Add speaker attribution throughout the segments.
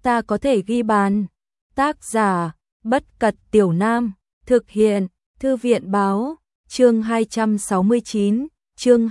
Speaker 1: ta có thể ghi bàn. Tác giả, Bất Cật Tiểu Nam, thực hiện, Thư viện Báo, chương 269, chương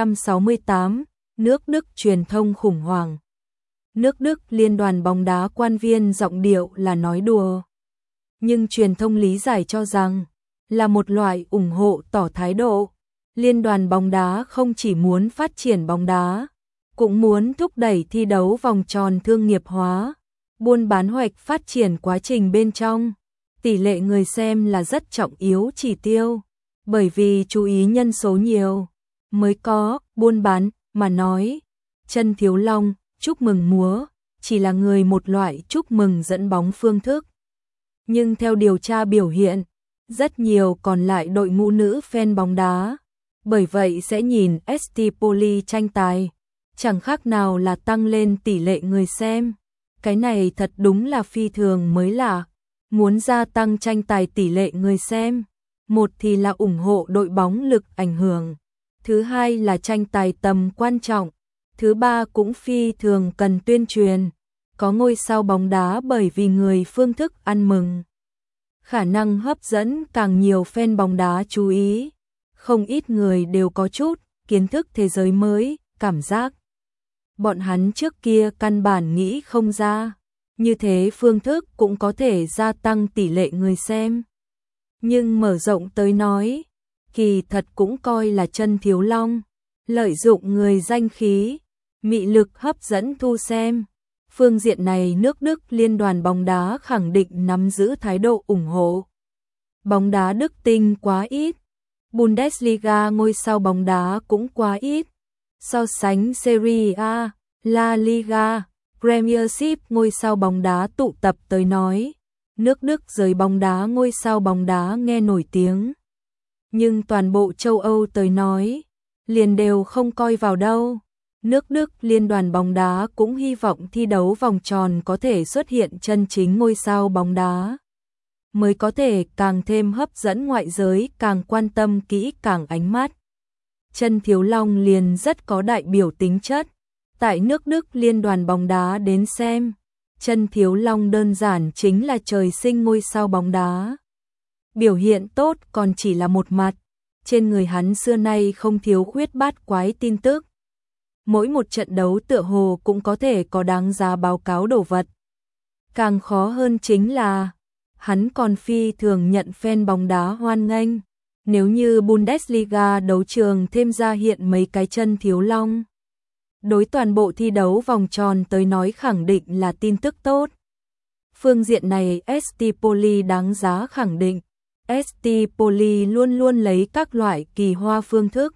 Speaker 1: 268, nước Đức truyền thông khủng hoảng. Nước Đức Liên đoàn bóng đá quan viên giọng điệu là nói đùa. Nhưng truyền thông lý giải cho rằng, là một loại ủng hộ tỏ thái độ. Liên đoàn bóng đá không chỉ muốn phát triển bóng đá, cũng muốn thúc đẩy thi đấu vòng tròn thương nghiệp hóa, buôn bán hoạch phát triển quá trình bên trong. Tỷ lệ người xem là rất trọng yếu chỉ tiêu, bởi vì chú ý nhân số nhiều, mới có buôn bán mà nói. Chân Thiếu Long, chúc mừng múa, chỉ là người một loại chúc mừng dẫn bóng phương thức. Nhưng theo điều tra biểu hiện, rất nhiều còn lại đội ngũ nữ fan bóng đá, bởi vậy sẽ nhìn ST Poli tranh tài, chẳng khác nào là tăng lên tỷ lệ người xem. Cái này thật đúng là phi thường mới lạ. Muốn gia tăng tranh tài tỷ lệ người xem, một thì là ủng hộ đội bóng lực ảnh hưởng, thứ hai là tranh tài tầm quan trọng, thứ ba cũng phi thường cần tuyên truyền, có ngôi sao bóng đá bởi vì người phương thức ăn mừng. Khả năng hấp dẫn càng nhiều fan bóng đá chú ý, không ít người đều có chút kiến thức thế giới mới, cảm giác bọn hắn trước kia căn bản nghĩ không ra. Như thế phương thức cũng có thể gia tăng tỷ lệ người xem. Nhưng mở rộng tới nói, kỳ thật cũng coi là Chân Thiếu Long, lợi dụng người danh khí, mị lực hấp dẫn thu xem. Phương diện này nước Đức Liên đoàn bóng đá khẳng định nắm giữ thái độ ủng hộ. Bóng đá Đức tinh quá ít, Bundesliga ngôi sao bóng đá cũng quá ít. So sánh Serie A, La Liga, Premiership ngôi sao bóng đá tụ tập tới nói, nước Đức giới bóng đá ngôi sao bóng đá nghe nổi tiếng. Nhưng toàn bộ châu Âu tới nói, liền đều không coi vào đâu. Nước Đức Liên đoàn bóng đá cũng hy vọng thi đấu vòng tròn có thể xuất hiện chân chính ngôi sao bóng đá, mới có thể càng thêm hấp dẫn ngoại giới càng quan tâm kỹ càng ánh mắt. Chân Thiếu Long liền rất có đại biểu tính chất. Tại nước Đức Liên đoàn bóng đá đến xem, Chân Thiếu Long đơn giản chính là trời sinh ngôi sao bóng đá. Biểu hiện tốt còn chỉ là một mặt, trên người hắn xưa nay không thiếu khuyết bát quái tin tức. Mỗi một trận đấu tựa hồ cũng có thể có đáng giá báo cáo đồ vật. Càng khó hơn chính là, hắn còn phi thường nhận fan bóng đá hoan nghênh. Nếu như Bundesliga đấu trường thêm ra hiện mấy cái Chân Thiếu Long, đối toàn bộ thi đấu vòng tròn tới nói khẳng định là tin tức tốt. Phương diện này ST Poli đáng giá khẳng định. ST Poli luôn luôn lấy các loại kỳ hoa phương thức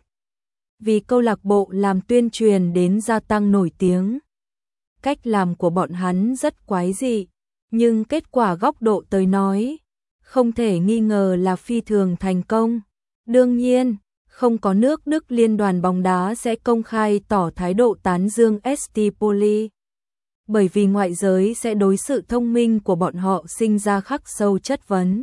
Speaker 1: vì câu lạc bộ làm tuyên truyền đến gia tăng nổi tiếng. Cách làm của bọn hắn rất quái dị, nhưng kết quả góc độ tới nói, không thể nghi ngờ là phi thường thành công. Đương nhiên, không có nước Đức Liên đoàn bóng đá sẽ công khai tỏ thái độ tán dương ST Poli, bởi vì ngoại giới sẽ đối sự thông minh của bọn họ sinh ra khắc sâu chất vấn.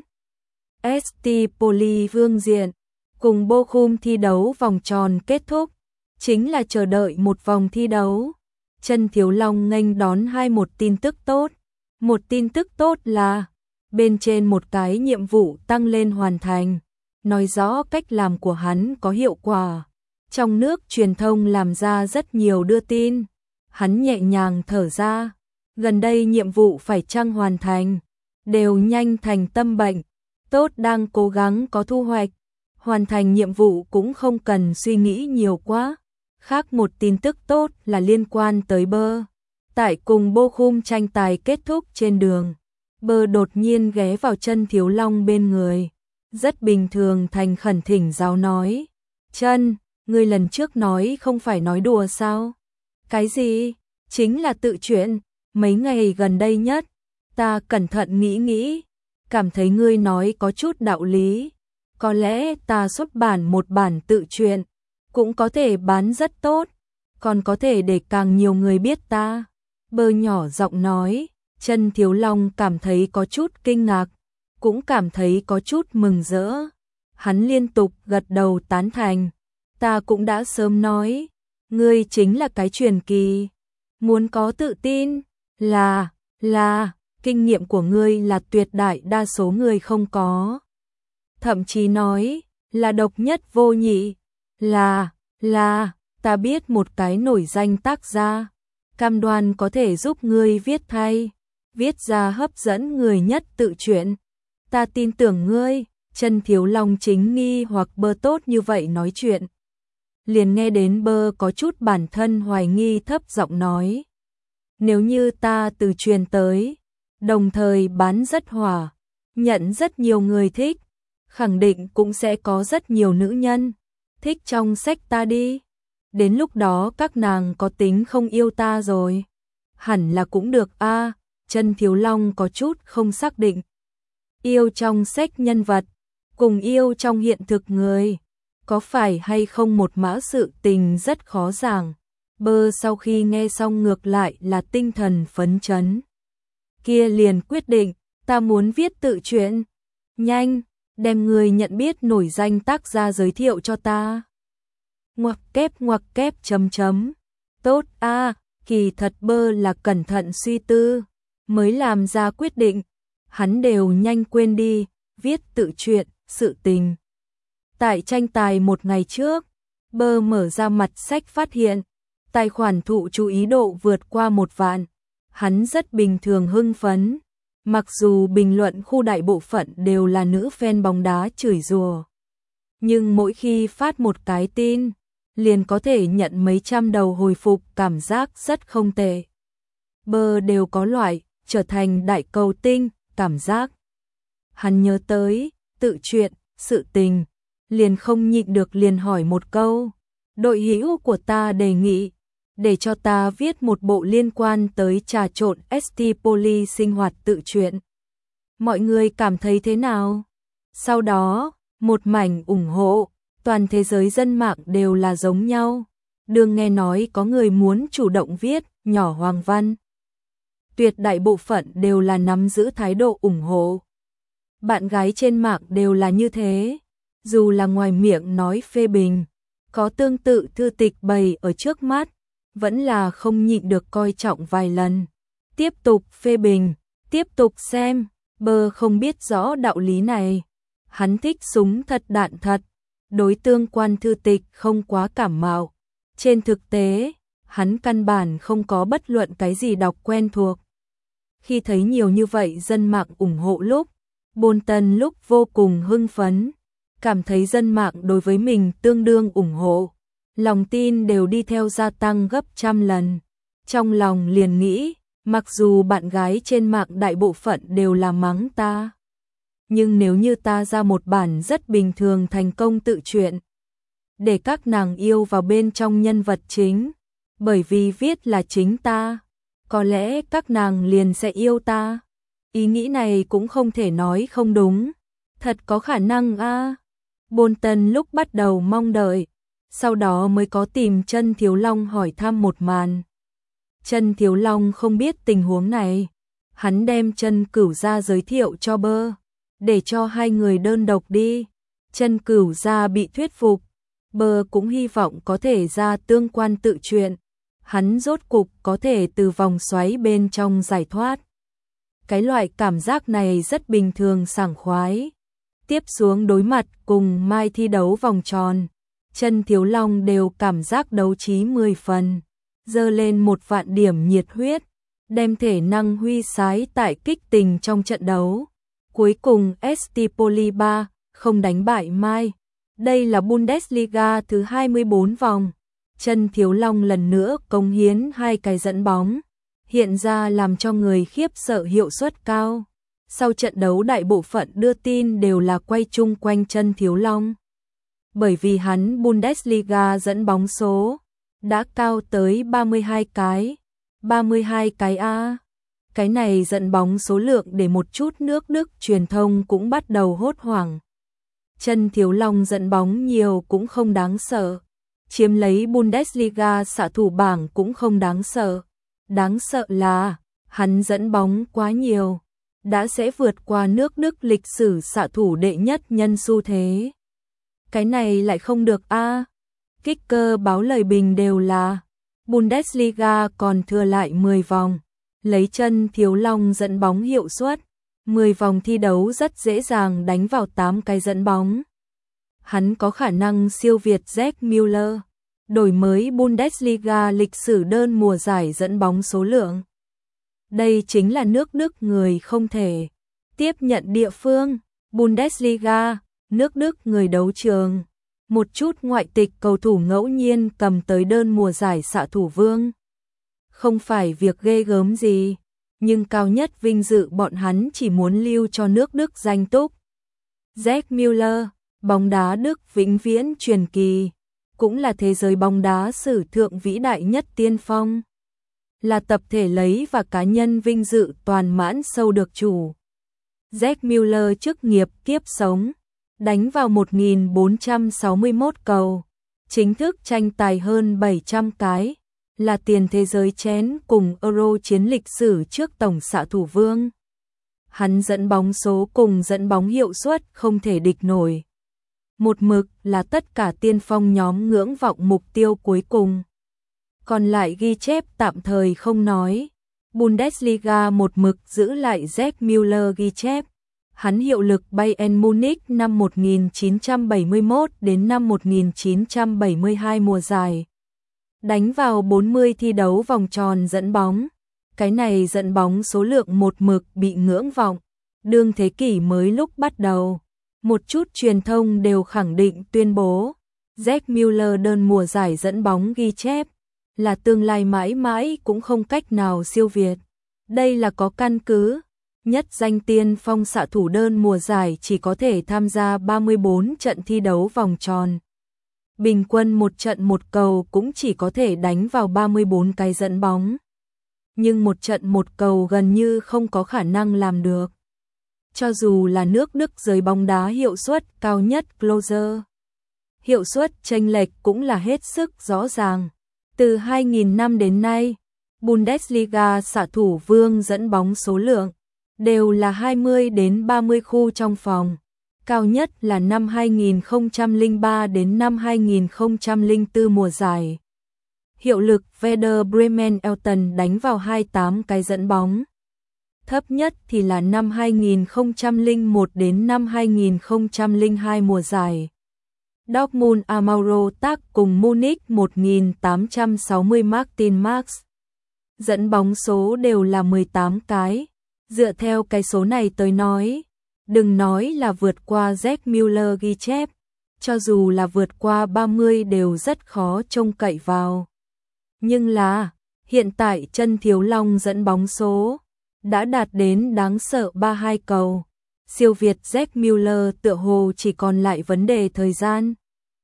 Speaker 1: ST Poli vương diện, cùng Bochum thi đấu vòng tròn kết thúc, chính là chờ đợi một vòng thi đấu. Chân Thiếu Long nghênh đón một tin tức tốt. Một tin tức tốt là, bên trên một cái nhiệm vụ tăng lên hoàn thành, nói rõ cách làm của hắn có hiệu quả. Trong nước truyền thông làm ra rất nhiều đưa tin, hắn nhẹ nhàng thở ra, gần đây nhiệm vụ phải chăng hoàn thành, đều nhanh thành tâm bệnh, tốt đang cố gắng có thu hoạch, hoàn thành nhiệm vụ cũng không cần suy nghĩ nhiều quá. Khác một tin tức tốt là liên quan tới Bơ. Tại cùng Bochum tranh tài kết thúc trên đường, Bơ đột nhiên ghé vào Chân Thiếu Long bên người, rất bình thường thành khẩn thỉnh giáo nói: Chân, ngươi lần trước nói không phải nói đùa sao? Cái gì? Chính là tự chuyện. Mấy ngày gần đây nhất, ta cẩn thận nghĩ, cảm thấy ngươi nói có chút đạo lý. Có lẽ ta xuất bản một bản tự truyện, cũng có thể bán rất tốt, còn có thể để càng nhiều người biết ta. Bơ nhỏ giọng nói. Chân Thiếu Long cảm thấy có chút kinh ngạc, cũng cảm thấy có chút mừng rỡ. Hắn liên tục gật đầu tán thành. Ta cũng đã sớm nói, ngươi chính là cái truyền kỳ. Muốn có tự tin, là là kinh nghiệm của ngươi là tuyệt đại đa số người không có. Thậm chí nói là độc nhất vô nhị, là, ta biết một cái nổi danh tác gia, cam đoan có thể giúp ngươi viết ra hấp dẫn người nhất tự truyện. Ta tin tưởng ngươi. Chân Thiếu Long chính nghi hoặc Bơ tốt như vậy nói chuyện. Liền nghe đến Bơ có chút bản thân hoài nghi thấp giọng nói. Nếu như ta từ truyền tới, đồng thời bán rất hỏa, nhận rất nhiều người thích, khẳng định cũng sẽ có rất nhiều nữ nhân thích trong sách ta đi. Đến lúc đó các nàng có tính không yêu ta rồi. Hẳn là cũng được a. Chân Thiếu Long có chút không xác định. Yêu trong sách nhân vật, cùng yêu trong hiện thực người, có phải hay không một mã sự tình rất khó giảng. Bơ sau khi nghe xong ngược lại là tinh thần phấn chấn. Kia liền quyết định, ta muốn viết tự truyện. Nhanh, đem người nhận biết nổi danh tác gia giới thiệu cho ta. Ngoặc kép chấm chấm. Tốt a, kỳ thật Bơ là cẩn thận suy tư, mới làm ra quyết định. Hắn đều nhanh quên đi, viết tự truyện, sự tình. Tại tranh tài một ngày trước, Bơ mở ra mặt sách phát hiện, tài khoản thụ chú ý độ vượt qua 1 vạn. Hắn rất bình thường hưng phấn, mặc dù bình luận khu đại bộ phận đều là nữ fan bóng đá chửi rủa. Nhưng mỗi khi phát một cái tin, liền có thể nhận mấy trăm đầu hồi phục, cảm giác rất không tệ. Bơ đều có loại trở thành đại cầu tinh cảm giác. Hắn nhớ tới tự truyện, sự tình, liền không nhịn được liền hỏi một câu. Đội hữu của ta đề nghị để cho ta viết một bộ liên quan tới trà trộn ST Poly sinh hoạt tự truyện. Mọi người cảm thấy thế nào? Sau đó, một mảnh ủng hộ, toàn thế giới dân mạng đều là giống nhau. Đừng nghe nói có người muốn chủ động viết nhỏ hoàng văn. Tuyệt đại bộ phận đều là nắm giữ thái độ ủng hộ. Bạn gái trên mạng đều là như thế, dù là ngoài miệng nói phê bình, có tương tự thư tịch bày ở trước mắt, vẫn là không nhịn được coi trọng vài lần. Tiếp tục phê bình, tiếp tục xem. Bơ không biết rõ đạo lý này. Hắn thích súng thật đạn thật, đối tương quan thư tịch không quá cảm mạo. Trên thực tế, hắn căn bản không có bất luận cái gì đọc quen thuộc. Khi thấy nhiều như vậy dân mạng ủng hộ lúc, Bolton lúc vô cùng hưng phấn, cảm thấy dân mạng đối với mình tương đương ủng hộ, lòng tin đều đi theo gia tăng gấp trăm lần. Trong lòng liền nghĩ, mặc dù bạn gái trên mạng đại bộ phận đều là mắng ta, nhưng nếu như ta ra một bản rất bình thường thành công tự truyện, để các nàng yêu vào bên trong nhân vật chính, bởi vì viết là chính ta, có lẽ các nàng liền sẽ yêu ta. Ý nghĩ này cũng không thể nói không đúng, thật có khả năng a. Bolton lúc bắt đầu mong đợi, sau đó mới có tìm Chân Thiếu Long hỏi thăm một màn. Chân Thiếu Long không biết tình huống này, hắn đem Chân Cửu Gia giới thiệu cho Bơ, để cho hai người đơn độc đi. Chân Cửu Gia bị thuyết phục, Bơ cũng hy vọng có thể ra tương quan tự truyện, hắn rốt cục có thể từ vòng xoáy bên trong giải thoát. Cái loại cảm giác này rất bình thường sảng khoái. Tiếp xuống đối mặt cùng Mai thi đấu vòng tròn, Chân Thiếu Long đều cảm giác đấu trí 10 phần, dơ lên 1 vạn điểm nhiệt huyết, đem thể năng huy sái tại kích tình trong trận đấu. Cuối cùng ST Poly 3 không đánh bại Mai. Đây là Bundesliga thứ 24 vòng. Chân Thiếu Long lần nữa cống hiến 2 cái dẫn bóng, hiện ra làm cho người khiếp sợ hiệu suất cao. Sau trận đấu đại bộ phận đưa tin đều là quay chung quanh Chân Thiếu Long. Bởi vì hắn Bundesliga dẫn bóng số đã cao tới 32 cái. 32 cái a. Cái này dẫn bóng số lượng để một chút nước Đức truyền thông cũng bắt đầu hốt hoảng. Chân Thiếu Long dẫn bóng nhiều cũng không đáng sợ, chiếm lấy Bundesliga xạ thủ bảng cũng không đáng sợ. Đáng sợ là hắn dẫn bóng quá nhiều, đã sẽ vượt qua nước Đức lịch sử xạ thủ đệ nhất nhân xu thế. Cái này lại không được a. Kicker báo lời bình đều là Bundesliga còn thừa lại 10 vòng, lấy chân Thiếu Long dẫn bóng hiệu suất, 10 vòng thi đấu rất dễ dàng đánh vào 8 cái dẫn bóng. Hắn có khả năng siêu việt Jack Müller, đổi mới Bundesliga lịch sử đơn mùa giải dẫn bóng số lượng. Đây chính là nước Đức người không thể tiếp nhận địa phương, Bundesliga, nước Đức người đấu trường. Một chút ngoại tịch cầu thủ ngẫu nhiên cầm tới đơn mùa giải xạ thủ vương. Không phải việc ghê gớm gì, nhưng cao nhất vinh dự bọn hắn chỉ muốn lưu cho nước Đức danh túc. Jack Müller, bóng đá Đức vĩnh viễn truyền kỳ, cũng là thế giới bóng đá sử thượng vĩ đại nhất tiên phong. Là tập thể lấy và cá nhân vinh dự toàn mãn sâu được chủ. Jack Müller chức nghiệp kiếp sống, đánh vào 1461 cầu, chính thức tranh tài hơn 700 cái, là tiền thế giới chén cùng Euro chiến lịch sử trước tổng xạ thủ vương. Hắn dẫn bóng số cùng dẫn bóng hiệu suất không thể địch nổi. Một mực là tất cả tiên phong nhóm ngưỡng vọng mục tiêu cuối cùng. Còn lại ghi chép tạm thời không nói. Bundesliga một mực giữ lại Jack Müller ghi chép. Hắn hiệu lực Bayern Munich năm 1971 đến năm 1972 mùa giải. Đánh vào 40 thi đấu vòng tròn dẫn bóng. Cái này dẫn bóng số lượng một mực bị ngưỡng vọng. Đương thế kỷ mới lúc bắt đầu. Một chút truyền thông đều khẳng định tuyên bố. Jack Müller đơn mùa giải dẫn bóng ghi chép. Là tương lai mãi mãi cũng không cách nào siêu việt. Đây là có căn cứ. Nhất danh tiên phong xạ thủ đơn mùa giải chỉ có thể tham gia 34 trận thi đấu vòng tròn. Bình quân một trận một cầu cũng chỉ có thể đánh vào 34 cái dẫn bóng. Nhưng một trận một cầu gần như không có khả năng làm được. Cho dù là nước Đức giới bóng đá hiệu suất cao nhất Closer. Hiệu suất chênh lệch cũng là hết sức rõ ràng. Từ 2000 năm đến nay, Bundesliga xạ thủ vương dẫn bóng số lượng đều là 20 đến 30 khu trong phòng. Cao nhất là năm 2003 đến năm 2004 mùa giải. Hiệu lực Werder Bremen Elton đánh vào 28 cái dẫn bóng. Thấp nhất thì là năm 2001 đến năm 2002 mùa giải. Dortmund Amauro tác cùng Munich 1860 Martin Max. Dẫn bóng số đều là 18 cái. Dựa theo cái số này tới nói, đừng nói là vượt qua Jack Müller ghi chép, cho dù là vượt qua 30 đều rất khó trông cậy vào. Nhưng là, hiện tại chân Thiếu Long dẫn bóng số đã đạt đến đáng sợ 32 cầu. Siêu việt Jack Müller tựa hồ chỉ còn lại vấn đề thời gian.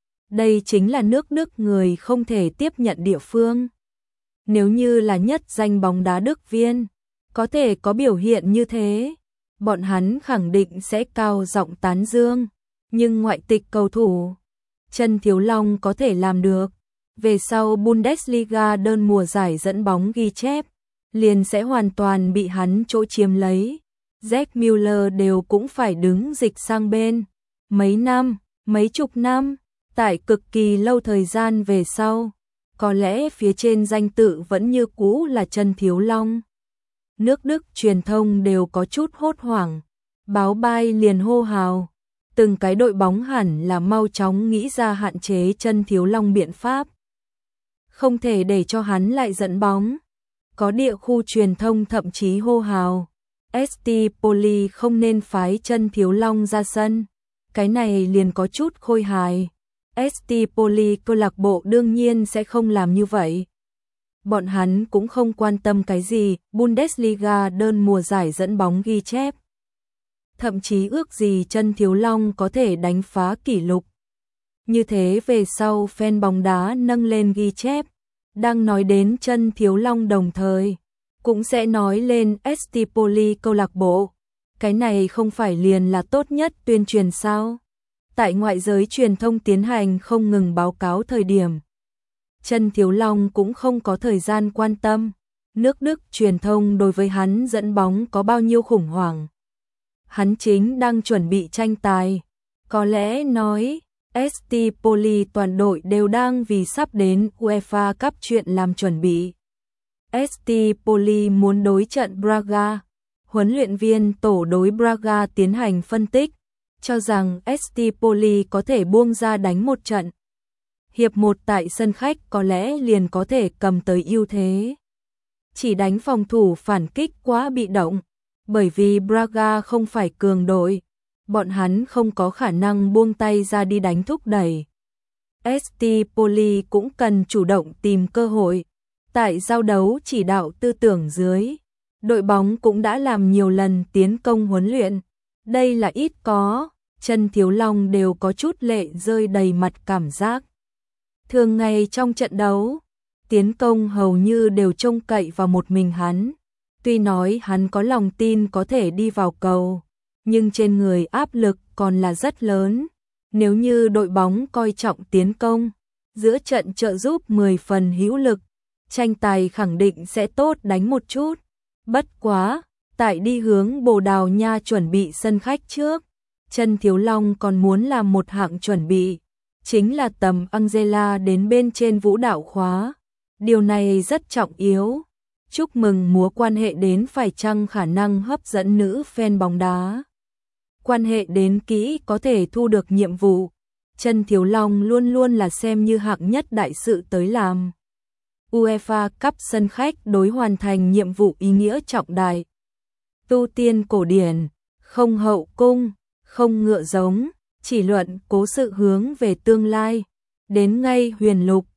Speaker 1: Đây chính là nước Đức người không thể tiếp nhận địa phương. Nếu như là nhất danh bóng đá Đức viên, có thể có biểu hiện như thế, bọn hắn khẳng định sẽ cao giọng tán dương. Nhưng ngoại tịch cầu thủ, chân Thiếu Long có thể làm được. Về sau Bundesliga đơn mùa giải dẫn bóng ghi chép, liền sẽ hoàn toàn bị hắn chỗ chiếm lấy. Jack Müller đều cũng phải đứng dịch sang bên. Mấy năm, mấy chục năm, tại cực kỳ lâu thời gian về sau, có lẽ phía trên danh tự vẫn như cũ là chân Thiếu Long. Nước Đức truyền thông đều có chút hốt hoảng, báo bay liền hô hào, từng cái đội bóng hẳn là mau chóng nghĩ ra hạn chế chân Thiếu Long biện pháp. Không thể để cho hắn lại dẫn bóng. Có địa khu truyền thông thậm chí hô hào, ST Poli không nên phái chân Thiếu Long ra sân. Cái này liền có chút khôi hài. ST Poli câu lạc bộ đương nhiên sẽ không làm như vậy. Bọn hắn cũng không quan tâm cái gì, Bundesliga đơn mùa giải dẫn bóng ghi chép. Thậm chí ước gì chân Thiếu Long có thể đánh phá kỷ lục. Như thế về sau fan bóng đá nâng lên ghi chép, đang nói đến chân Thiếu Long đồng thời, cũng sẽ nói lên ST Poli câu lạc bộ. Cái này không phải liền là tốt nhất tuyên truyền sao? Tại ngoại giới truyền thông tiến hành không ngừng báo cáo thời điểm, chân Thiếu Long cũng không có thời gian quan tâm. Nước Đức truyền thông đối với hắn dẫn bóng có bao nhiêu khủng hoảng. Hắn chính đang chuẩn bị tranh tài. Có lẽ nói, ST Poli toàn đội đều đang vì sắp đến UEFA Cup chuyện làm chuẩn bị. ST Poli muốn đối trận Braga. Huấn luyện viên tổ đối Braga tiến hành phân tích, cho rằng ST Poli có thể buông ra đánh một trận. Hiệp 1 tại sân khách có lẽ liền có thể cầm tới ưu thế. Chỉ đánh phòng thủ phản kích quá bị động, bởi vì Braga không phải cường đội, bọn hắn không có khả năng buông tay ra đi đánh thúc đẩy. ST Poli cũng cần chủ động tìm cơ hội. Tại giao đấu chỉ đạo tư tưởng dưới, đội bóng cũng đã làm nhiều lần tiến công huấn luyện. Đây là ít có, Chân Thiếu Long đều có chút lệ rơi đầy mặt cảm giác. Thường ngày trong trận đấu, tiến công hầu như đều trông cậy vào một mình hắn. Tuy nói hắn có lòng tin có thể đi vào cầu, nhưng trên người áp lực còn là rất lớn. Nếu như đội bóng coi trọng tiến công, giữa trận trợ giúp 10 phần hữu lực, tranh tài khẳng định sẽ tốt đánh một chút. Bất quá, tại đi hướng Bồ Đào Nha chuẩn bị sân khách trước, Chân Thiếu Long còn muốn làm một hạng chuẩn bị, chính là tầm Angela đến bên trên vũ đạo khóa. Điều này rất trọng yếu. Chúc mừng múa quan hệ đến phải chăng khả năng hấp dẫn nữ fan bóng đá. Quan hệ đến kỹ có thể thu được nhiệm vụ. Chân Thiếu Long luôn luôn là xem như hạng nhất đại sự tới làm. UEFA Cup sân khách đối hoàn thành nhiệm vụ ý nghĩa trọng đại. Tu tiên cổ điển, không hậu cung, không ngựa giống, chỉ luận cố sự hướng về tương lai. Đến ngay huyền lục,